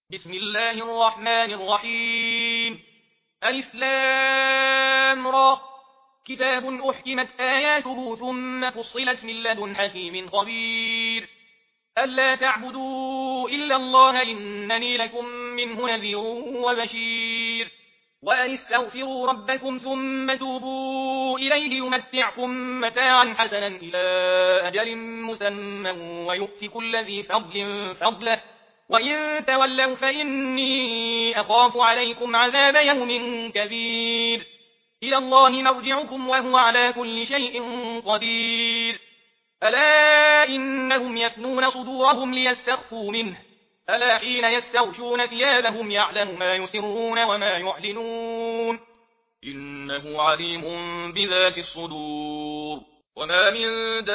بسم الله الرحمن الرحيم. ألف لام را. كتاب أحكمت آياته ثم فصلت من لدن حكيم خبير. ألا تعبدوا إلا الله إنني لكم منه نذير وبشير. وأن استغفروا ربكم ثم توبوا إليه يمتعكم متاعا حسنا إلى أجل مسمى ويؤت كل ذي فضل فضله وإن تولوا فإني أخاف عليكم عذاب يوم كبير. إلى الله مرجعكم وهو على كل شيء قدير. ألا إنهم يفنون صدورهم ليستخفوا منه. ألا حين يستغشون ثيابهم يعلم ما يسرون وما يعلنون إنه عليم بذات الصدور. وما من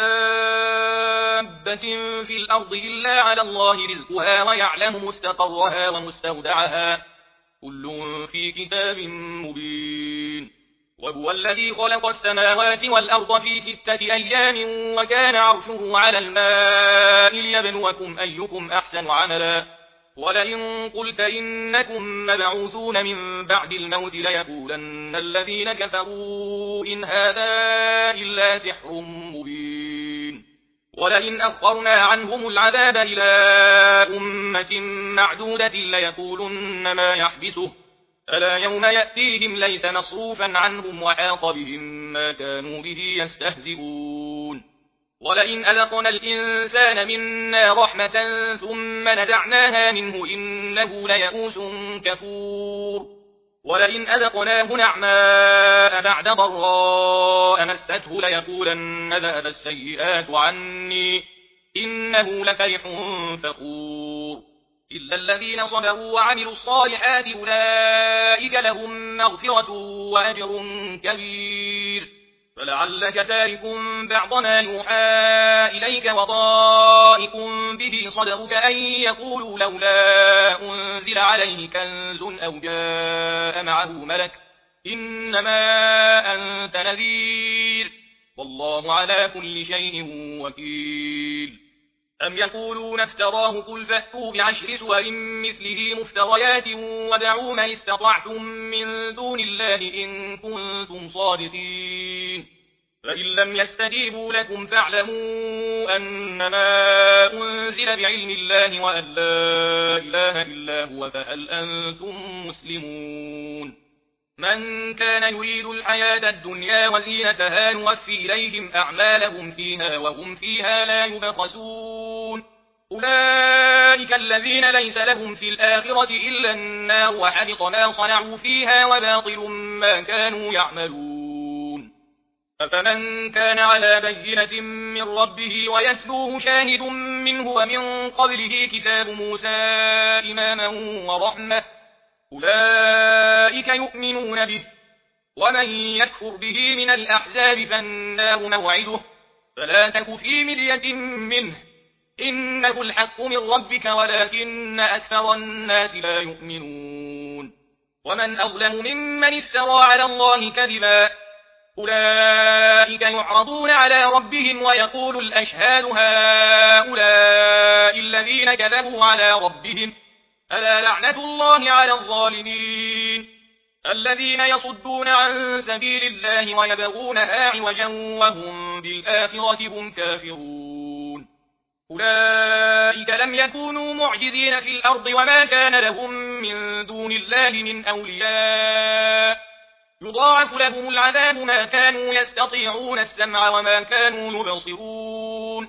دابة في الأرض إلا على الله رزقها ويعلم مستقرها ومستودعها كل في كتاب مبين. وهو الذي خلق السماوات والأرض في 6 أيام وكان عرشه على الماء ليبلوكم أيكم أحسن عملا. ولئن قلت إنكم مبعوثون من بعد الموت ليقولن الذين كفروا إن هذا إلا سحر مبين. ولئن أخرنا عنهم العذاب إلى أمة معدودة ليقولن ما يحبسه. ألا يوم يأتيهم ليس مصروفا عنهم وحاق بهم ما كانوا به يستهزئون. ولئن أذقنا الإنسان منا رحمة ثم نزعناها منه إنه ليئوس كفور. ولئن أذقناه نعماء بعد ضراء مسته ليقولن ذهب السيئات عني إنه لفرح فخور. إلا الذين صبروا وعملوا الصالحات أولئك لهم مغفرة وأجر كبير. فلعلك تارك بعض ما يوحى إليك وضائق به صدرك أن يقولوا لولا أنزل عليه كنز أو جاء معه ملك إنما أنت نذير والله على كل شيء وكيل. أم يقولون افتراه قل فأتوا ب10 سور مثله مفتريات ودعوا من استطعتم من دون الله إن كنتم صادقين. فإن لم يستجيبوا لكم فاعلموا أنما أنزل بعلم الله وأن لا إله إلا هو فهل أنتم مسلمون. من كان يريد الحياة الدنيا وزينتها نوفي إليهم أعمالهم فيها وهم فيها لا يبخسون. أولئك الذين ليس لهم في الآخرة إلا النار وحبط ما صنعوا فيها وباطل ما كانوا يعملون. أفمن كان على بينة من ربه ويتلوه شاهد منه ومن قبله كتاب موسى إماما ورحمة أولئك يؤمنون به. ومن يكفر به من الأحزاب فالنار موعده فلا تك في مرية منه إنه الحق من ربك ولكن أكثر الناس لا يؤمنون. ومن أظلم ممن افترى على الله كذبا. أولئك يعرضون على ربهم ويقول الأشهاد هؤلاء الذين كذبوا على ربهم ألا لعنة الله على الظالمين الذين يصدون عن سبيل الله ويبغونها عوجا وهم بالآخرة هم كافرون. أولئك لم يكونوا معجزين في الأرض وما كان لهم من دون الله من أولياء يضاعف لهم العذاب ما كانوا يستطيعون السمع وما كانوا يبصرون.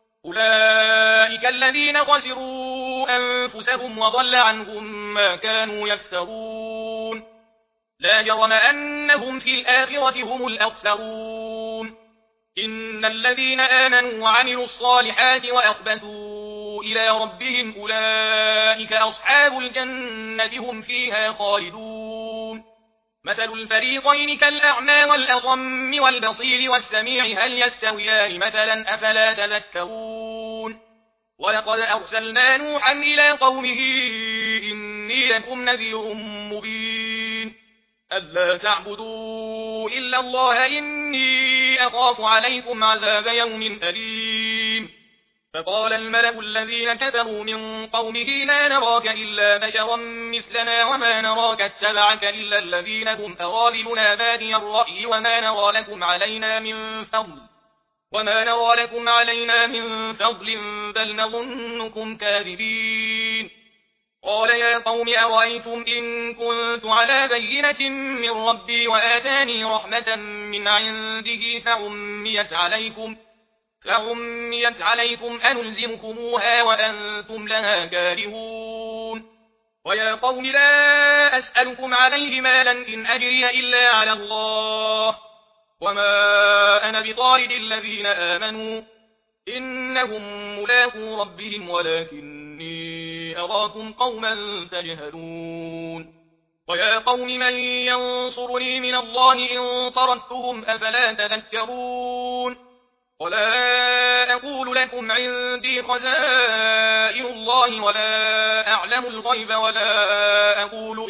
أولئك الذين خسروا أنفسهم وضل عنهم ما كانوا يفترون. لا جرم أنهم في الآخرة هم الأخسرون. إن الذين آمنوا وعملوا الصالحات وأخبتوا إلى ربهم أولئك أصحاب الجنة هم فيها خالدون. مثل الفريقين كالأعمى والأصم والبصير والسميع هل يستويان مثلا أفلا تذكرون. ولقد أرسلنا نوحا إلى قومه إني لكم نذير مبين ألا تعبدوا إلا الله إني أخاف عليكم عذاب يوم أليم. فقال الملأ الذين كفروا من قومه ما نراك إلا بشرا مثلنا وما نراك اتبعك إلا الذين هم أراذلنا بادي الرأي وما نرى لكم علينا من فضل بل نظنكم كاذبين. قال يا قوم أرأيتم إن كنت على بينة من ربي وآتاني رحمة من عنده فعميت عليكم أنلزمكموها وأنتم لها كارهون. ويا قوم لا أسألكم عليه مالا إن أجري إلا على الله وما أنا بطارد الذين آمنوا إنهم ملاقو ربهم ولكني أراكم قوما تجهلون. ويا قوم من ينصرني من الله إن طردتهم أفلا تذكرون. ولا أقول لكم عندي خزائن الله ولا أعلم الغيب ولا أقول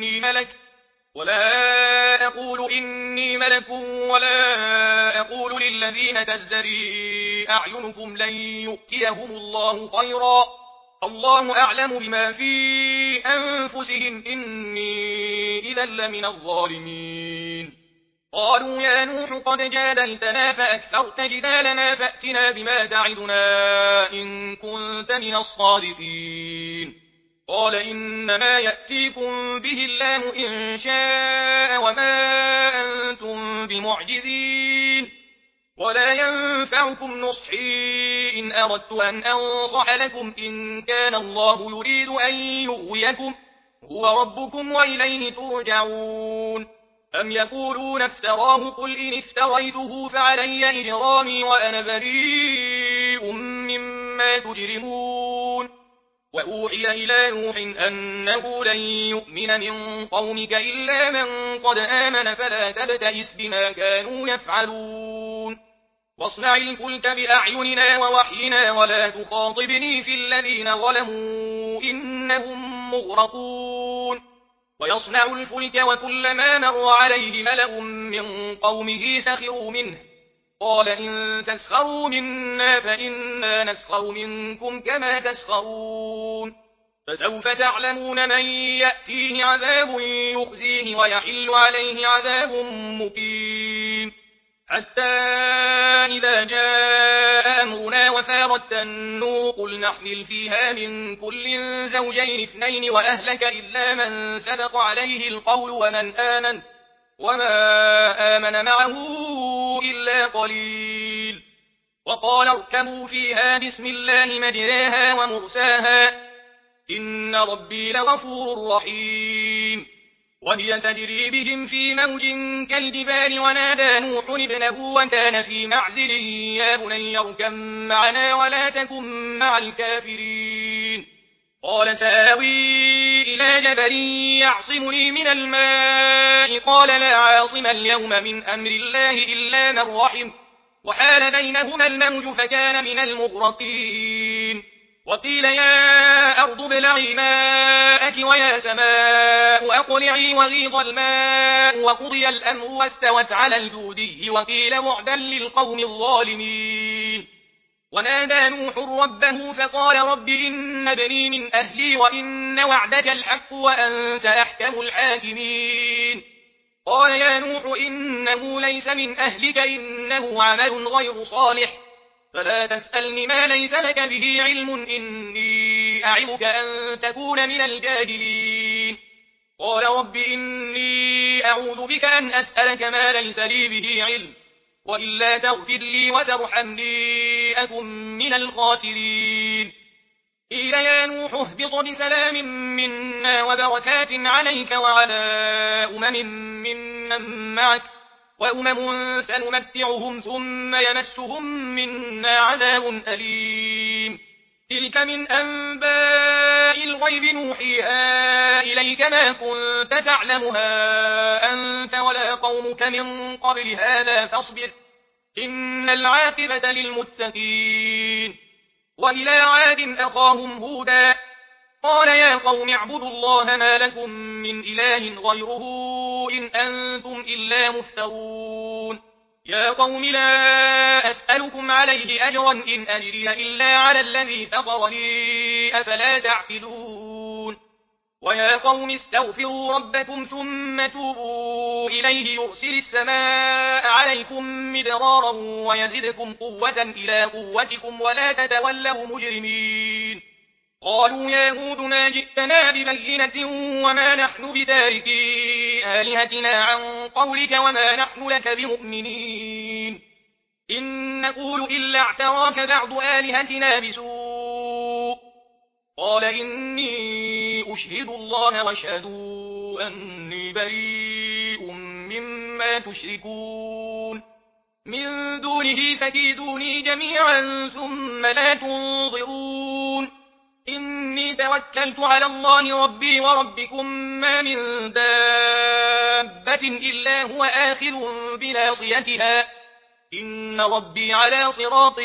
إني ملك ولا أقول للذين تزدري أعينكم لن يؤتيهم الله خيرا الله أعلم بما في أنفسهم إني إذا لمن الظالمين. قالوا يا نوح قد جادلتنا فأكثرت جدالنا فأتنا بما تعدنا إن كنت من الصادقين. قال إنما يأتيكم به الله إن شاء وما أنتم بمعجزين ولا ينفعكم نصحي إن أردت أن أنصح لكم إن كان الله يريد أن يغويكم هو ربكم وإليه ترجعون. أم يقولون افتراه قل إن افتريته فعلي إجرامي وأنا بريء مما تجرمون. وأوحي إلى نوح أنه لن يؤمن من قومك إلا من قد آمن فلا تبتئس بما كانوا يفعلون. واصنع الفلك بأعيننا ووحينا ولا تخاطبني في الذين ظلموا إنهم مغرقون. ويصنع الفلك وكلما مر عليه ملأ من قومه سخروا منه قال إن تسخروا منا فإنا نسخر منكم كما تسخرون. فسوف تعلمون من يأتيه عذاب يخزيه ويحل عليه عذاب مقيم. حتى إذا جاء أمرنا وفارت النور قل نحمل فيها من كل زوجين اثنين وأهلك إلا من سبق عليه القول وما آمن معه إلا قليل. وقال اركبوا فيها بسم الله مجراها ومرساها إن ربي لغفور رحيم. وهي تجري بهم في موج كالجبال ونادى نوح ابنه وكان في معزل يا بني اركب معنا ولا تكن مع الكافرين. قال سآوي إلى جبل يعصمني من الماء قال لا عاصم اليوم من أمر الله إلا من رحم وحال بينهما الموج فكان من المغرقين. وقيل يا أرض ابلعي ماءك ويا سماء أقلعي وغيض الماء وقضي الأمر واستوت على الجودي وقيل بعدا للقوم الظالمين. ونادى نوح ربه فقال رب إن ابني من أهلي وإن وعدك الحق وأنت أحكم الحاكمين. قال يا نوح إنه ليس من أهلك إنه عمل غير صالح فلا تسألني ما ليس لك به علم إني أعظك أن تكون من الجاهلين. قال رب إني أعوذ بك أن أسألك ما ليس لي به علم وإلا تغفر لي وترحمني أكن من الخاسرين. قيل يا نوح اهبط بسلام منا وبركات عليك وعلى ممن معك وأمم سنمتعهم ثم يمسهم منا عذاب أليم. تلك من أنباء الغيب نوحيها إليك ما كنت تعلمها أنت ولا قومك من قبل هذا فاصبر إن العاقبة للمتقين. وإلى عاد أخاهم هودا قال يا قوم اعبدوا الله ما لكم من إله غيره إن أنتم إلا مفترون. يا قوم لا أسألكم عليه أجرا إن أجري إلا على الذي فطرني أفلا تعقلون ويا قوم استغفروا ربكم ثم توبوا إليه يرسل السماء عليكم مدرارا ويزدكم قوة إلى قوتكم ولا تتولوا مجرمين قالوا يا هود ما جئتنا ببينة وما نحن بتاركي آلهتنا عن قولك وما نحن لك بمؤمنين إن نقول إلا اعتراك بعض آلهتنا بسوء قال إني أشهد الله واشهدوا أني بريء مما تشركون من دونه فكيدوني جميعا ثم لا تنظرون إني توكلت على الله ربي وربكم ما من دابة إلا هو آخذ بناصيتها إن ربي على صراط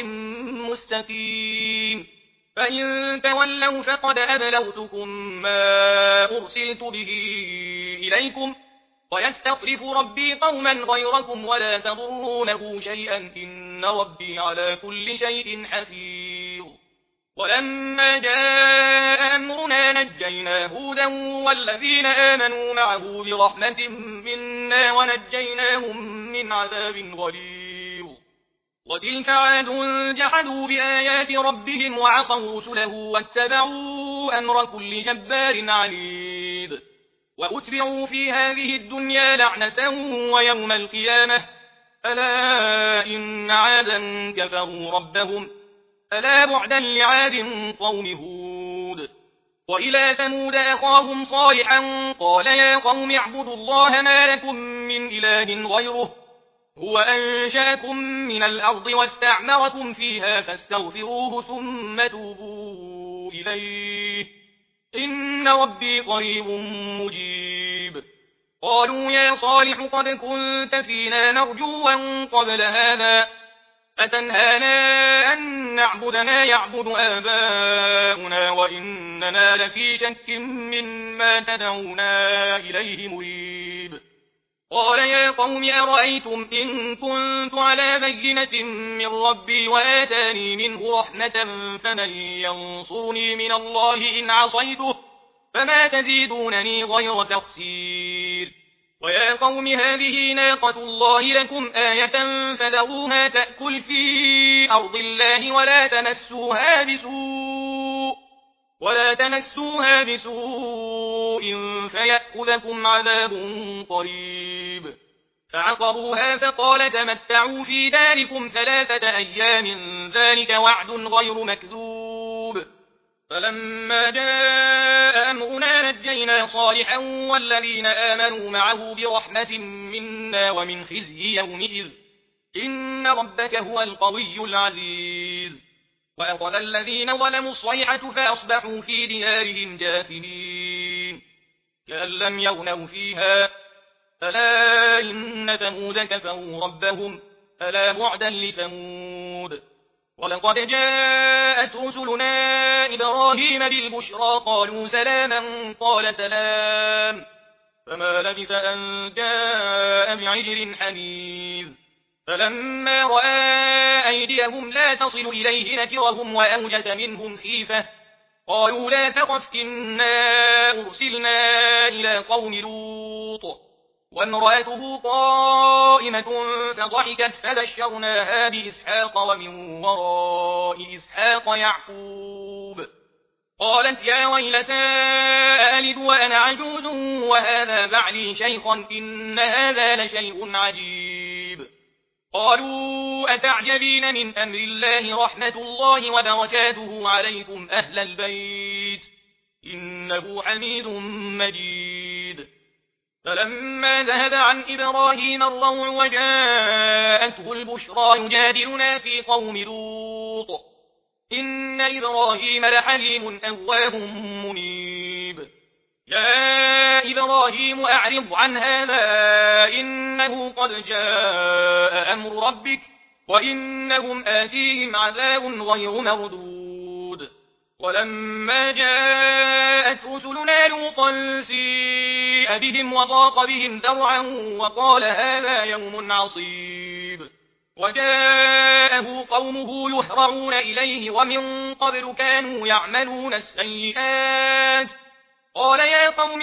مستقيم فإن تولوا فقد أبلغتكم ما أرسلت به إليكم ويستخلف ربي قوما غيركم ولا تضرونه شيئا إن ربي على كل شيء حفيظ ولما جاء أمرنا نجينا هودا والذين آمنوا معه برحمة منا ونجيناهم من عذاب غليظ وتلك عاد جحدوا بآيات ربهم وعصوا رسله واتبعوا أمر كل جبار عنيد وأتبعوا في هذه الدنيا لعنة ويوم القيامة ألا إن عادا كفروا ربهم ألا بعدا لعاد قوم هود وإلى ثمود أخاهم صالحا قال يا قوم اعبدوا الله ما لكم من إله غيره هو أنشأكم من الأرض واستعمركم فيها فاستغفروه ثم توبوا إليه إن ربي قريب مجيب قالوا يا صالح قد كنت فينا مرجوا قبل هذا أتنهانا أن نعبد ما يعبد آباؤنا وإننا لفي شك مما تدعونا إليه مريب قال يا قوم أرأيتم إن كنت على بينة من ربي وآتاني منه رحمة فمن ينصرني من الله إن عصيته فما تزيدونني غير تخسير ويا قوم هذه ناقة الله لكم آية فذروها تأكل في أرض الله ولا تمسوها بسوء فيأخذكم عذاب قريب فعقروها فقال تمتعوا في داركم 3 أيام ذلك وعد غير مكذوب فلما جاء أمرنا نجينا صالحا والذين آمنوا معه برحمة منا ومن خزي يومئذ إن ربك هو القوي العزيز وأخذ الذين ظلموا الصيحة فأصبحوا في ديارهم جاثمين كأن لم يغنوا فيها ألا إن ثمود كفروا ربهم ألا بعدا لثمود ولقد جاءت رسلنا إبراهيم بالبشرى قالوا سلاما قال سلام فما لبث أن جاء بعجل حنيذ فلما رأى أيديهم لا تصل إليه نكرهم وأوجس منهم خيفة قالوا لا تخف إنا أرسلنا إلى قوم لوط وامرأته قائمة فضحكت فبشرناها بإسحاق ومن وراء إسحاق يعقوب قالت يا ويلتى ألد وأنا عجوز وهذا بعلي شيخا إن هذا لشيء عجيب قالوا أتعجبين من أمر الله رحمة الله وبركاته عليكم أهل البيت إنه حميد مجيد فلما ذهب عن إبراهيم الروع وجاءته البشرى يجادلنا في قوم لوط إن إبراهيم لحليم أواه منيب يا إبراهيم أعرض عن هذا إنه قد جاء أمر ربك وإنهم آتيهم عذاب غير مردود ولما جاءت رسلنا لوطا سيء بهم وضاق بهم ذرعا وقال هذا يوم عصيب وجاءه قومه يهرعون إليه ومن قبل كانوا يعملون السيئات قال يا قوم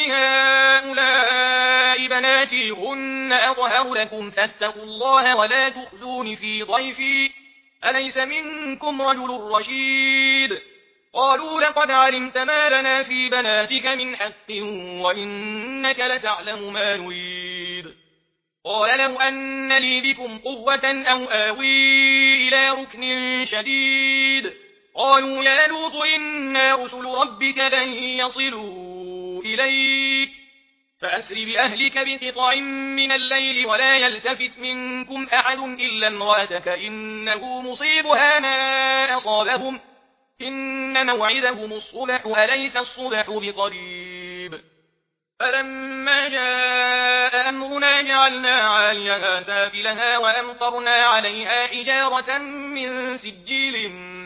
هؤلاء بناتي هن أطهر لكم فاتقوا الله ولا تخزون في ضيفي أليس منكم رجل رشيد قالوا لقد علمت ما لنا في بناتك من حق وإنك لتعلم ما نريد قال لو أن لي بكم قوة أو آوي إلى ركن شديد قالوا يا لوط إنا رسل ربك لن يصلوا إليك فأسر بأهلك بقطع من الليل ولا يلتفت منكم أحد إلا امرأتك إنه مصيبها ما أصابهم إن موعدهم الصبح أليس الصبح بقريب فلما جاء أمرنا جعلنا عاليها سافلها وأمطرنا عليها حجارة من سجيل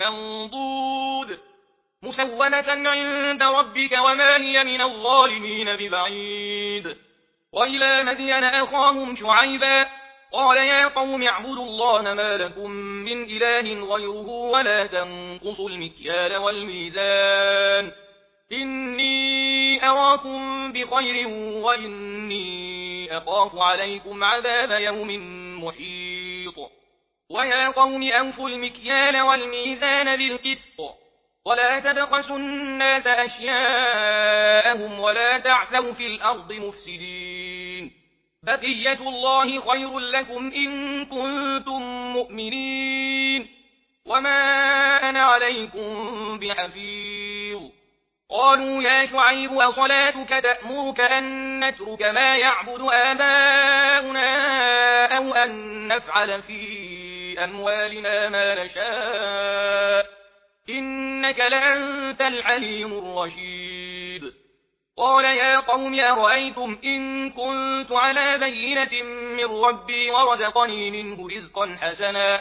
منضود مسومة عند ربك وما هي من الظالمين ببعيد وإلى مدين أخاهم شعيبا قال يا قوم اعبدوا الله ما لكم من إله غيره ولا تنقصوا المكيال والميزان إني أراكم بخير وإني أخاف عليكم عذاب يوم محيط ويا قوم أوفوا المكيال والميزان بالقسط ولا تبخسوا الناس أشياءهم ولا تعثوا في الأرض مفسدين بقية الله خير لكم إن كنتم مؤمنين وما أنا عليكم بحفيظ قالوا يا شعيب أصلاتك تأمرك أن نترك ما يعبد آباؤنا أو أن نفعل في أموالنا ما نشاء إنك لأنت الحليم الرشيد قال يا قوم أرأيتم إن كنت على بينة من ربي ورزقني منه رزقا حسنا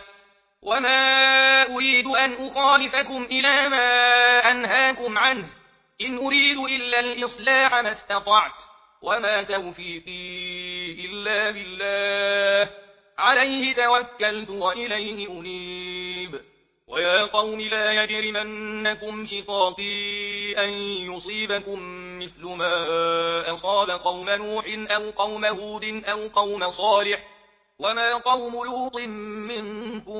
وما أريد أن أخالفكم إلى ما أنهاكم عنه إن أريد إلا الإصلاح ما استطعت وما توفيقي إلا بالله عليه توكلت وإليه أنيب ويا قوم لا يجرمنكم شقاقي أن يصيبكم مثل ما أصاب قوم نوح أو قوم هود أو قوم صالح وما قوم لوط منكم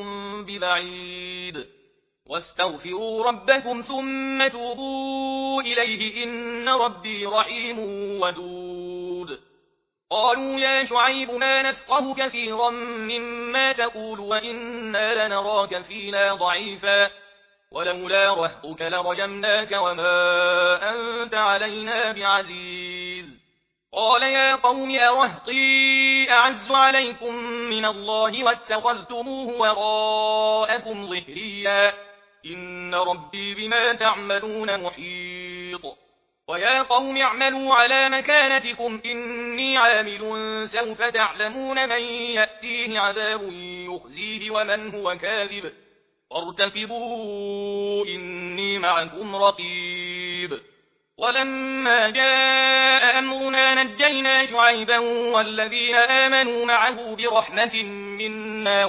ببعيد واستغفروا ربكم ثم توبوا إليه إن ربي رحيم ودود قالوا يا شعيب ما نفقه كثيرا مما تقول وإنا لنراك فينا ضعيفا ولولا رهطك لرجمناك وما أنت علينا بعزيز قال يا قوم أرهطي أعز عليكم من الله واتخذتموه وراءكم ظهريا إن ربي بما تعملون محيط ويا قوم اعملوا على مكانتكم إني عامل سوف تعلمون من يأتيه عذاب يخزيه ومن هو كاذب وارتقبوا إني معكم رقيب ولما جاء أمرنا نجينا شعيبا والذين آمنوا معه برحمة منا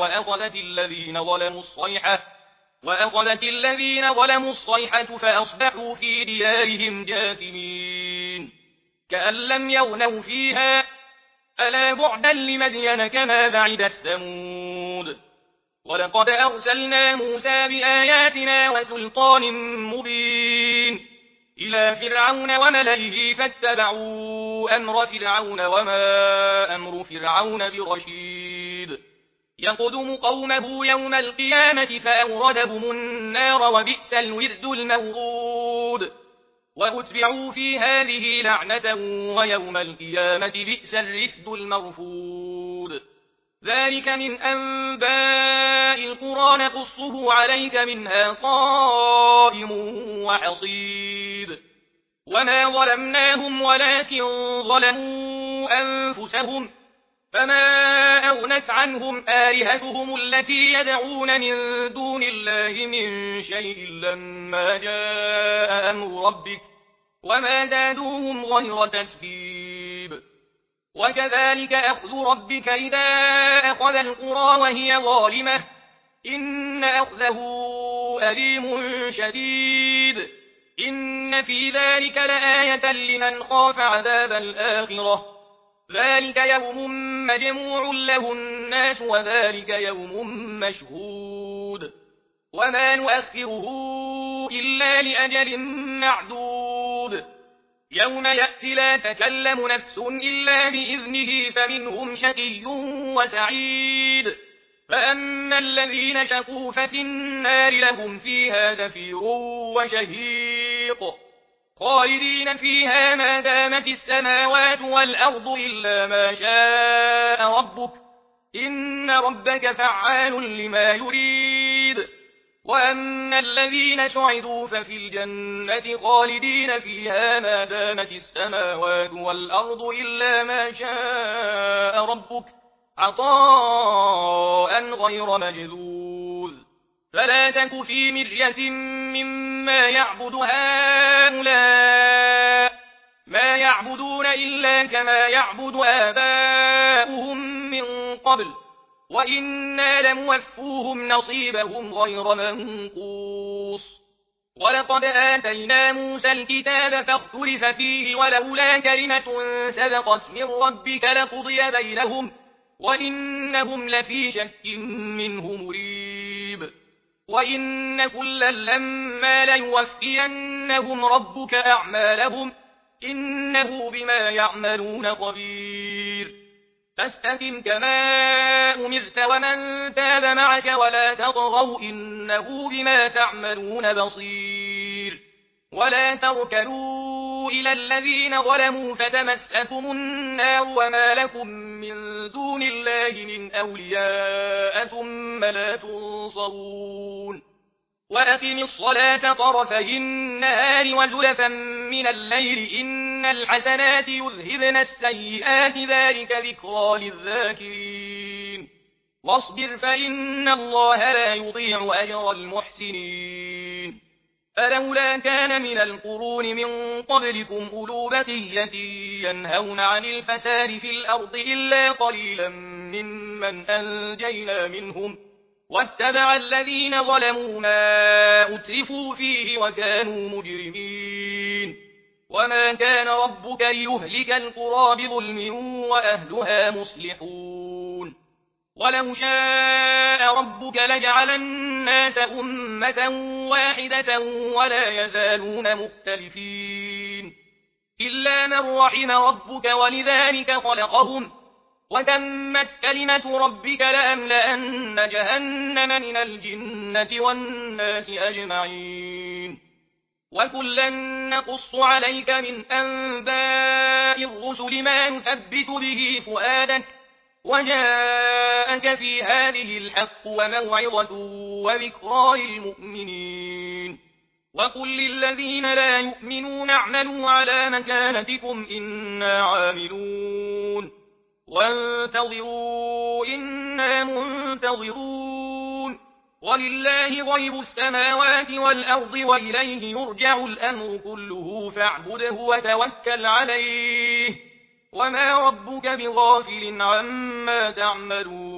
وأخذت الذين ظلموا الصيحة فأصبحوا في ديارهم جاثمين كأن لم يغنوا فيها ألا بعدا لمدين كما بعدت ثمود ولقد أرسلنا موسى بآياتنا وسلطان مبين إلى فرعون وملئه فاتبعوا أمر فرعون وما أمر فرعون برشيد يقدم قومه يوم القيامة فأوردهم النار وبئس الورد المورود وأتبعوا في هذه لعنة ويوم القيامة بئس الرفد المرفود ذلك من أنباء القرى نقصه عليك منها قائم وحصيد وما ظلمناهم ولكن ظلموا أنفسهم فما أغنت عنهم آلهتهم التي يدعون من دون الله من شيء لما جاء أمر ربك وما زادوهم غير تتبيب وكذلك أخذ ربك إذا أخذ القرى وهي ظالمة إن أخذه أليم شديد إن في ذلك لآية لمن خاف عذاب الآخرة ذلك يوم مجموع له الناس وذلك يوم مشهود وما نؤخره إلا لأجل معدود يوم يأتي لا تكلم نفس إلا بإذنه فمنهم شقي وسعيد فأما الذين شقوا ففي النار لهم فيها زفير وشهيق خالدين فيها ما دامت السماوات والأرض إلا ما شاء ربك إن ربك فعال لما يريد وأما الذين سعدوا ففي الجنة خالدين فيها ما دامت السماوات والأرض إلا ما شاء ربك عطاء غير مجذوذ فلا تك في مرية مما يعبد هؤلاء ما يعبدون إلا كما يعبد آباؤهم من قبل وإنا لموفوهم نصيبهم غير منقوص ولقد آتينا موسى الكتاب فاختلف فيه ولولا كلمة سبقت من ربك لقضي بينهم وإنهم لفي شك منه مريب وإن كلا لما ليوفينهم ربك أعمالهم إنه بما يعملون خبير فاستقم كما أمرت ومن تاب معك ولا تطغوا إنه بما تعملون بصير ولا تركنوا إلى الذين ظلموا فتمسكم النار وما لكم من دون الله من أولياء ثم لا تنصرون وأقم الصلاة طرفي النهار وزلفا من الليل إن الحسنات يذهبن السيئات ذلك ذكرى للذاكرين واصبر فإن الله لا يضيع أجر المحسنين فلولا كان من القرون من قبلكم أولو بقية ينهون عن الفساد في الأرض إلا قليلا ممن أنجينا منهم واتبع الذين ظلموا ما أترفوا فيه وكانوا مجرمين وما كان ربك ليهلك القرى بظلم وأهلها مصلحون ولو شاء ربك لجعل الناس أمة واحدة ولا يزالون مختلفين إلا من رحم ربك ولذلك خلقهم وتمت كلمة ربك لأملأن جهنم من الجنة والناس أجمعين وكلا نقص عليك من أنباء الرسل ما نثبت به فؤادك وجاءك في هذه الحق وموعظة وذكرى للمؤمنين وقل للذين لا يؤمنون اعملوا على مكانتكم إنا عاملون وانتظروا إنا منتظرون ولله غيب السماوات والأرض وإليه يرجع الأمر كله فاعبده وتوكل عليه وما ربك بغافل عما تعملون